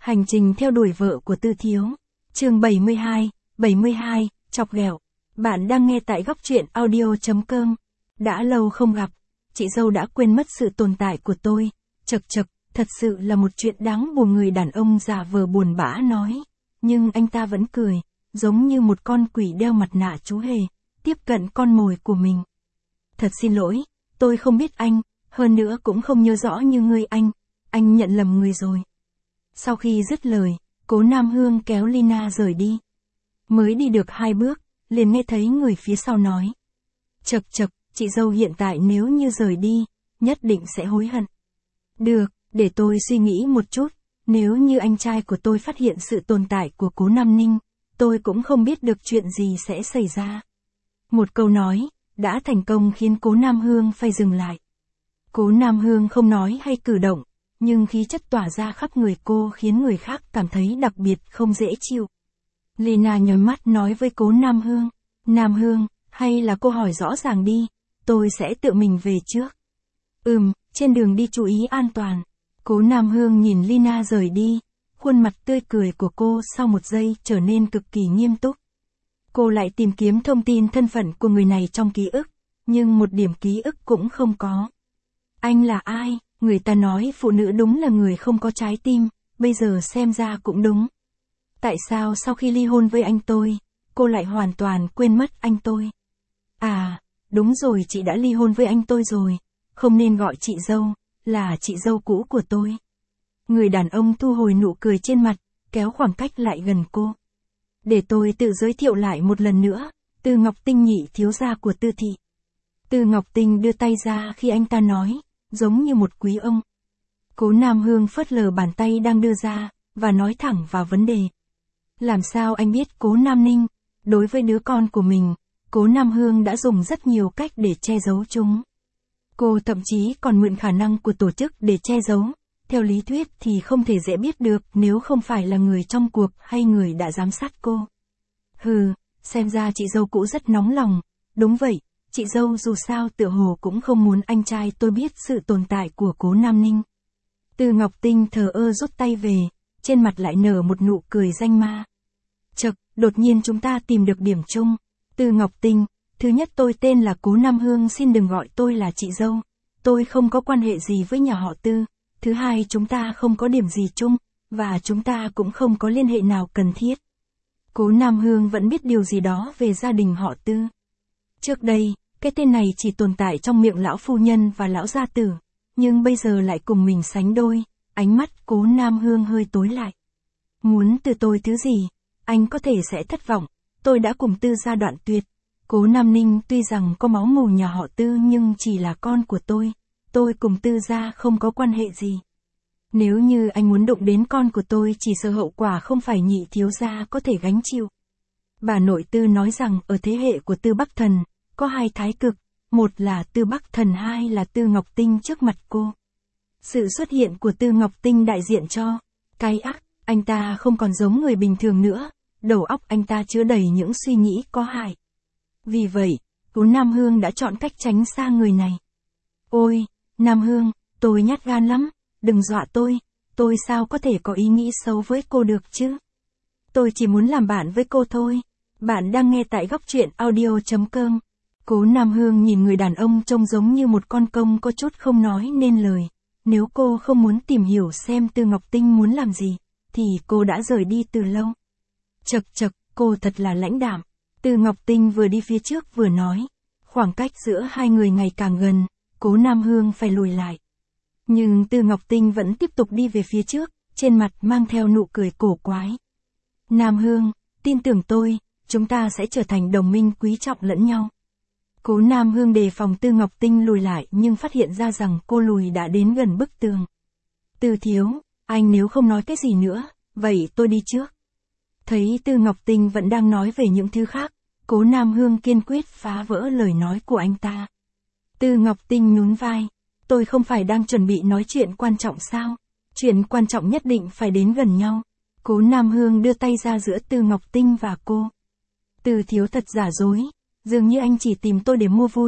Hành trình theo đuổi vợ của Tư Thiếu. Chương 72, chọc ghẹo. Bạn đang nghe tại góc truyện audio.com. Đã lâu không gặp, chị dâu đã quên mất sự tồn tại của tôi. Chậc chậc, thật sự là một chuyện đáng buồn, người đàn ông giả vờ buồn bã nói. Nhưng anh ta vẫn cười, giống như một con quỷ đeo mặt nạ chú hề, tiếp cận con mồi của mình. Thật xin lỗi, tôi không biết anh, hơn nữa cũng không nhớ rõ như ngươi anh nhận lầm người rồi. Sau khi dứt lời, Cố Nam Hương kéo Lina rời đi. Mới đi được 2 bước, liền nghe thấy người phía sau nói. Chậc chậc, chị dâu hiện tại nếu như rời đi, nhất định sẽ hối hận. Được, để tôi suy nghĩ một chút, nếu như anh trai của tôi phát hiện sự tồn tại của Cố Nam Ninh, tôi cũng không biết được chuyện gì sẽ xảy ra. Một câu nói, đã thành công khiến Cố Nam Hương phải dừng lại. Cố Nam Hương không nói hay cử động, nhưng khí chất tỏa ra khắp người cô khiến người khác cảm thấy đặc biệt không dễ chịu. Lina nhói mắt nói với Cố Nam Hương. Nam Hương, hay là cô hỏi rõ ràng đi, tôi sẽ tự mình về trước. Trên đường đi chú ý an toàn. Cố Nam Hương nhìn Lina rời đi, khuôn mặt tươi cười của cô sau một giây trở nên cực kỳ nghiêm túc. Cô lại tìm kiếm thông tin thân phận của người này trong ký ức, nhưng một điểm ký ức cũng không có. Anh là ai? Người ta nói phụ nữ đúng là người không có trái tim, bây giờ xem ra cũng đúng. Tại sao sau khi ly hôn với anh tôi, cô lại hoàn toàn quên mất anh tôi? À, đúng rồi, chị đã ly hôn với anh tôi rồi, không nên gọi chị dâu, là chị dâu cũ của tôi. Người đàn ông thu hồi nụ cười trên mặt, kéo khoảng cách lại gần cô. Để tôi tự giới thiệu lại một lần nữa, Tư Ngọc Tinh, nhị thiếu gia của Tư thị. Tư Ngọc Tinh đưa tay ra khi anh ta nói, giống như một quý ông. Cố Nam Hương phớt lờ bàn tay đang đưa ra, và nói thẳng vào vấn đề. Làm sao anh biết Cố Nam Ninh? Đối với đứa con của mình, Cố Nam Hương đã dùng rất nhiều cách để che giấu chúng. Cô thậm chí còn mượn khả năng của tổ chức để che giấu. Theo lý thuyết thì không thể dễ biết được nếu không phải là người trong cuộc hay người đã giám sát cô. Xem ra chị dâu cũ rất nóng lòng. Đúng vậy, chị dâu dù sao tựa hồ cũng không muốn anh trai tôi biết sự tồn tại của Cố Nam Ninh. Tư Ngọc Tinh thờ ơ rút tay về, trên mặt lại nở một nụ cười danh ma. Chậc, đột nhiên chúng ta tìm được điểm chung. Tư Ngọc Tinh, thứ nhất tôi tên là Cố Nam Hương, xin đừng gọi tôi là chị dâu. Tôi không có quan hệ gì với nhà họ Tư. Thứ hai, chúng ta không có điểm gì chung, và chúng ta cũng không có liên hệ nào cần thiết. Cố Nam Hương vẫn biết điều gì đó về gia đình họ Tư. Trước đây, cái tên này chỉ tồn tại trong miệng lão phu nhân và lão gia tử, nhưng bây giờ lại cùng mình sánh đôi, ánh mắt Cố Nam Hương hơi tối lại. Muốn từ tôi thứ gì, anh có thể sẽ thất vọng, tôi đã cùng Tư gia đoạn tuyệt. Cố Nam Ninh tuy rằng có máu mủ nhà họ Tư nhưng chỉ là con của tôi cùng Tư gia không có quan hệ gì. Nếu như anh muốn đụng đến con của tôi chỉ sợ hậu quả không phải nhị thiếu gia có thể gánh chịu. Bà nội Tư nói rằng ở thế hệ của Tư Bắc Thần, có 2 thái cực, một là Tư Bắc Thần, 2 là Tư Ngọc Tinh trước mặt cô. Sự xuất hiện của Tư Ngọc Tinh đại diện cho cái ác, anh ta không còn giống người bình thường nữa, đầu óc anh ta chứa đầy những suy nghĩ có hại. Vì vậy, Cố Nam Hương đã chọn cách tránh xa người này. Ôi, Nam Hương, tôi nhát gan lắm, đừng dọa tôi sao có thể có ý nghĩ xấu với cô được chứ? Tôi chỉ muốn làm bạn với cô thôi. Bạn đang nghe tại góc truyện audio.com. Cố Nam Hương nhìn người đàn ông trông giống như một con công có chút không nói nên lời. Nếu cô không muốn tìm hiểu xem Tư Ngọc Tinh muốn làm gì, thì cô đã rời đi từ lâu. Chậc chậc, cô thật là lãnh đạm. Tư Ngọc Tinh vừa đi phía trước vừa nói. Khoảng cách giữa hai người ngày càng gần, Cố Nam Hương phải lùi lại. Nhưng Tư Ngọc Tinh vẫn tiếp tục đi về phía trước, trên mặt mang theo nụ cười cổ quái. Nam Hương, tin tưởng tôi, chúng ta sẽ trở thành đồng minh quý trọng lẫn nhau. Cố Nam Hương đề phòng Tư Ngọc Tinh lùi lại nhưng phát hiện ra rằng cô lùi đã đến gần bức tường. Tư thiếu, anh nếu không nói cái gì nữa, vậy tôi đi trước. Thấy Tư Ngọc Tinh vẫn đang nói về những thứ khác, Cố Nam Hương kiên quyết phá vỡ lời nói của anh ta. Tư Ngọc Tinh nhún vai. Tôi không phải đang chuẩn bị nói chuyện quan trọng sao? Chuyện quan trọng nhất định phải đến gần nhau. Cố Nam Hương đưa tay ra giữa Tư Ngọc Tinh và cô. Tư thiếu thật giả dối, dường như anh chỉ tìm tôi để mua vui.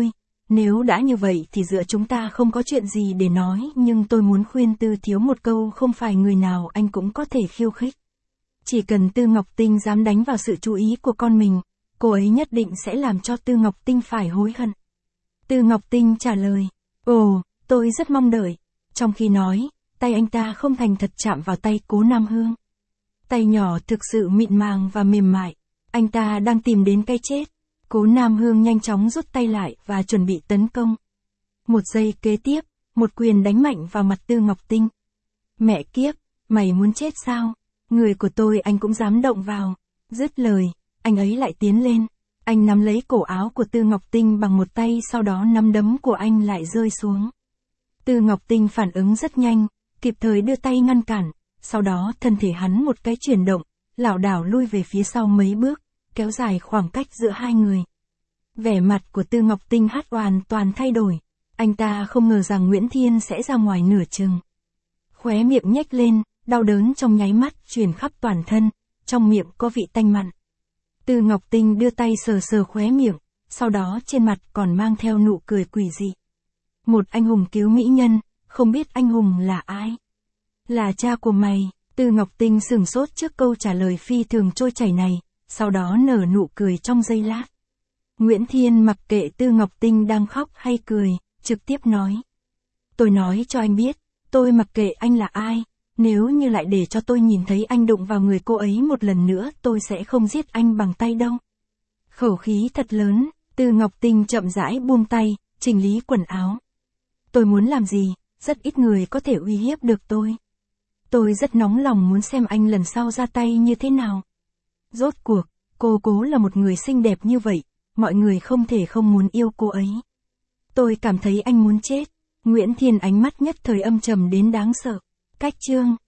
nếu đã như vậy thì giữa chúng ta không có chuyện gì để nói, nhưng tôi muốn khuyên Tư Thiếu một câu, không phải người nào anh cũng có thể khiêu khích. Chỉ cần Tư Ngọc Tinh dám đánh vào sự chú ý của con mình, cô ấy nhất định sẽ làm cho Tư Ngọc Tinh phải hối hận. Tư Ngọc Tinh trả lời, ồ, tôi rất mong đợi. Trong khi nói, tay anh ta không thành thật chạm vào tay Cố Nam Hương. Tay nhỏ thực sự mịn màng và mềm mại, anh ta đang tìm đến cái chết. Cố Nam Hương nhanh chóng rút tay lại và chuẩn bị tấn công. Một giây kế tiếp, một quyền đánh mạnh vào mặt Tư Ngọc Tinh. Mẹ kiếp, mày muốn chết sao? Người của tôi anh cũng dám động vào. Dứt lời, anh ấy lại tiến lên. Anh nắm lấy cổ áo của Tư Ngọc Tinh bằng một tay, sau đó nắm đấm của anh lại rơi xuống. Tư Ngọc Tinh phản ứng rất nhanh, kịp thời đưa tay ngăn cản, sau đó thân thể hắn một cái chuyển động, lảo đảo lui về phía sau mấy bước, kéo dài khoảng cách giữa hai người. Vẻ mặt của Tư Ngọc Tinh hoàn toàn thay đổi, anh ta không ngờ rằng Nguyễn Thiên sẽ ra ngoài nửa chừng. Khóe miệng nhếch lên, đau đớn trong nháy mắt truyền khắp toàn thân, trong miệng có vị tanh mặn. Tư Ngọc Tinh đưa tay sờ sờ khóe miệng, sau đó trên mặt còn mang theo nụ cười quỷ dị. Một anh hùng cứu mỹ nhân, không biết anh hùng là ai? Là cha của mày. Tư Ngọc Tinh sửng sốt trước câu trả lời phi thường trôi chảy này, sau đó nở nụ cười trong giây lát. Nguyễn Thiên mặc kệ Tư Ngọc Tinh đang khóc hay cười, trực tiếp nói. Tôi nói cho anh biết, tôi mặc kệ anh là ai, nếu như lại để cho tôi nhìn thấy anh đụng vào người cô ấy một lần nữa, tôi sẽ không giết anh bằng tay đâu. Khẩu khí thật lớn, Tư Ngọc Tinh chậm rãi buông tay, chỉnh lý quần áo. Tôi muốn làm gì, rất ít người có thể uy hiếp được tôi. Tôi rất nóng lòng muốn xem anh lần sau ra tay như thế nào. Rốt cuộc, cô Cố là một người xinh đẹp như vậy, mọi người không thể không muốn yêu cô ấy. Tôi cảm thấy anh muốn chết. Nguyễn Thiên ánh mắt nhất thời âm trầm đến đáng sợ. Cách chương